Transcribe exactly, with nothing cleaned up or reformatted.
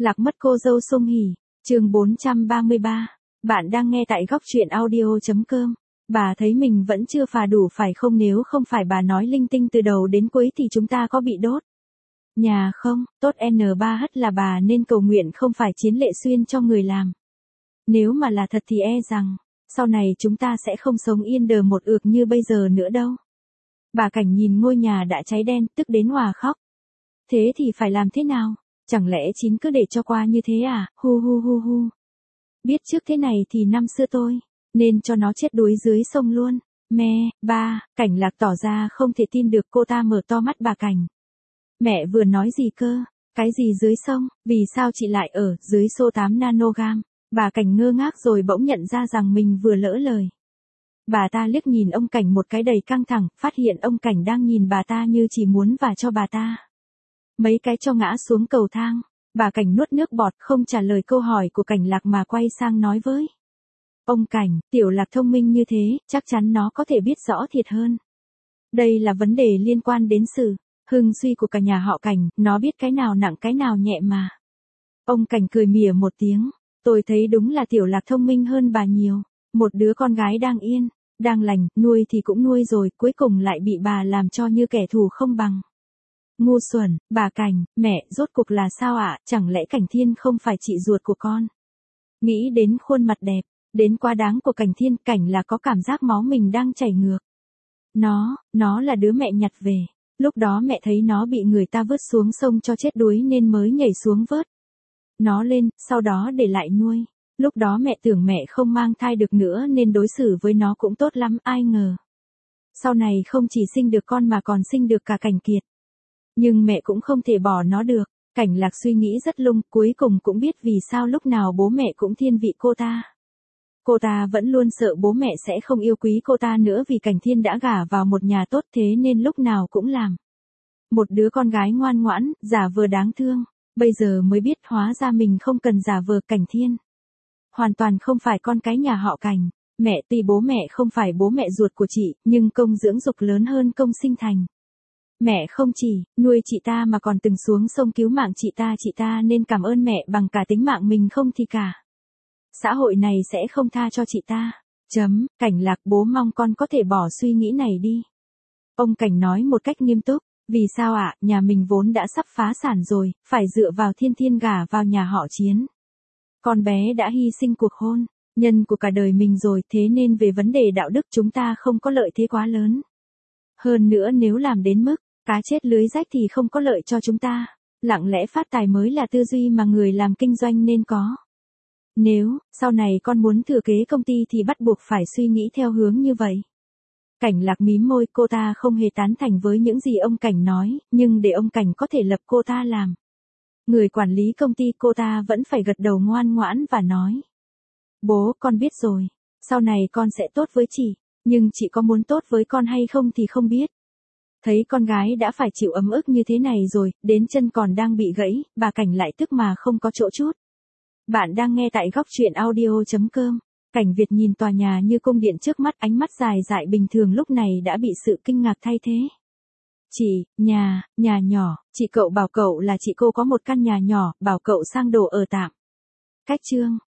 Lạc mất cô dâu Song Hỷ, chương bốn trăm ba mươi ba. Bạn đang nghe tại góc truyện audio.com. Bà thấy mình vẫn chưa phà đủ phải không, nếu không phải bà nói linh tinh từ đầu đến cuối thì chúng ta có bị đốt nhà không? Tốt N ba H là bà nên cầu nguyện không phải Chiến Lệ Xuyên cho người làm. Nếu mà là thật thì e rằng, sau này chúng ta sẽ không sống yên đờ một ược như bây giờ nữa đâu. Bà Cảnh nhìn ngôi nhà đã cháy đen, tức đến òa khóc. Thế thì phải làm thế nào? Chẳng lẽ Chín cứ để cho qua như thế à? Hu hu hu hu. Biết trước thế này thì năm xưa tôi nên cho nó chết đuối dưới sông luôn. Mẹ, ba, Cảnh Lạc tỏ ra không thể tin được. Cô ta mở to mắt. Bà Cảnh, mẹ vừa nói gì cơ? Cái gì dưới sông? Vì sao chị lại ở dưới số tám nanogam? Bà Cảnh ngơ ngác rồi bỗng nhận ra rằng mình vừa lỡ lời. Bà ta liếc nhìn ông Cảnh một cái đầy căng thẳng, phát hiện ông Cảnh đang nhìn bà ta như chỉ muốn vả cho bà ta mấy cái cho ngã xuống cầu thang. Bà Cảnh nuốt nước bọt, không trả lời câu hỏi của Cảnh Lạc mà quay sang nói với ông Cảnh, Tiểu Lạc thông minh như thế, chắc chắn nó có thể biết rõ thiệt hơn. Đây là vấn đề liên quan đến sự hưng suy của cả nhà họ Cảnh, nó biết cái nào nặng cái nào nhẹ mà. Ông Cảnh cười mỉa một tiếng, tôi thấy đúng là Tiểu Lạc thông minh hơn bà nhiều. Một đứa con gái đang yên, đang lành, nuôi thì cũng nuôi rồi, cuối cùng lại bị bà làm cho như kẻ thù không bằng. Ngu xuẩn. Bà Cảnh, mẹ, rốt cuộc là sao ạ? Chẳng lẽ Cảnh Thiên không phải chị ruột của con? Nghĩ đến khuôn mặt đẹp, đến quá đáng của Cảnh Thiên, Cảnh là có cảm giác máu mình đang chảy ngược. Nó, nó là đứa mẹ nhặt về. Lúc đó mẹ thấy nó bị người ta vớt xuống sông cho chết đuối nên mới nhảy xuống vớt nó lên, sau đó để lại nuôi. Lúc đó mẹ tưởng mẹ không mang thai được nữa nên đối xử với nó cũng tốt lắm, ai ngờ sau này không chỉ sinh được con mà còn sinh được cả Cảnh Kiệt. Nhưng mẹ cũng không thể bỏ nó được. Cảnh Lạc suy nghĩ rất lung, cuối cùng cũng biết vì sao lúc nào bố mẹ cũng thiên vị cô ta. Cô ta vẫn luôn sợ bố mẹ sẽ không yêu quý cô ta nữa vì Cảnh Thiên đã gả vào một nhà tốt, thế nên lúc nào cũng làm một đứa con gái ngoan ngoãn, giả vờ đáng thương. Bây giờ mới biết hóa ra mình không cần giả vờ. Cảnh Thiên hoàn toàn không phải con cái nhà họ Cảnh. Mẹ, tuy bố mẹ không phải bố mẹ ruột của chị, nhưng công dưỡng dục lớn hơn công sinh thành. Mẹ không chỉ nuôi chị ta mà còn từng xuống sông cứu mạng chị ta, chị ta nên cảm ơn mẹ bằng cả tính mạng mình, không thì cả xã hội này sẽ không tha cho chị ta. Chấm. Cảnh Lạc, bố mong con có thể bỏ suy nghĩ này đi. Ông Cảnh nói một cách nghiêm túc. Vì sao ạ? Nhà mình vốn đã sắp phá sản rồi, phải dựa vào Thiên Thiên gả vào nhà họ Chiến. Con bé đã hy sinh cuộc hôn nhân của cả đời mình rồi, thế nên về vấn đề đạo đức chúng ta không có lợi thế quá lớn. Hơn nữa nếu làm đến mức cá chết lưới rách thì không có lợi cho chúng ta. Lặng lẽ phát tài mới là tư duy mà người làm kinh doanh nên có. Nếu sau này con muốn thừa kế công ty thì bắt buộc phải suy nghĩ theo hướng như vậy. Cảnh Lạc mím môi, cô ta không hề tán thành với những gì ông Cảnh nói, nhưng để ông Cảnh có thể lập cô ta làm người quản lý công ty, cô ta vẫn phải gật đầu ngoan ngoãn và nói: Bố, con biết rồi. Sau này con sẽ tốt với chị, nhưng chị có muốn tốt với con hay không thì không biết. Thấy con gái đã phải chịu ấm ức như thế này rồi, đến chân còn đang bị gãy, bà Cảnh lại tức mà không có chỗ chút. Bạn đang nghe tại góc truyện audio.com. Cảnh Việt nhìn tòa nhà như cung điện trước mắt, ánh mắt dài dại bình thường lúc này đã bị sự kinh ngạc thay thế. Chị, nhà, nhà nhỏ, chị cậu bảo cậu là chị cô có một căn nhà nhỏ, bảo cậu sang đồ ở tạm. Cách chương.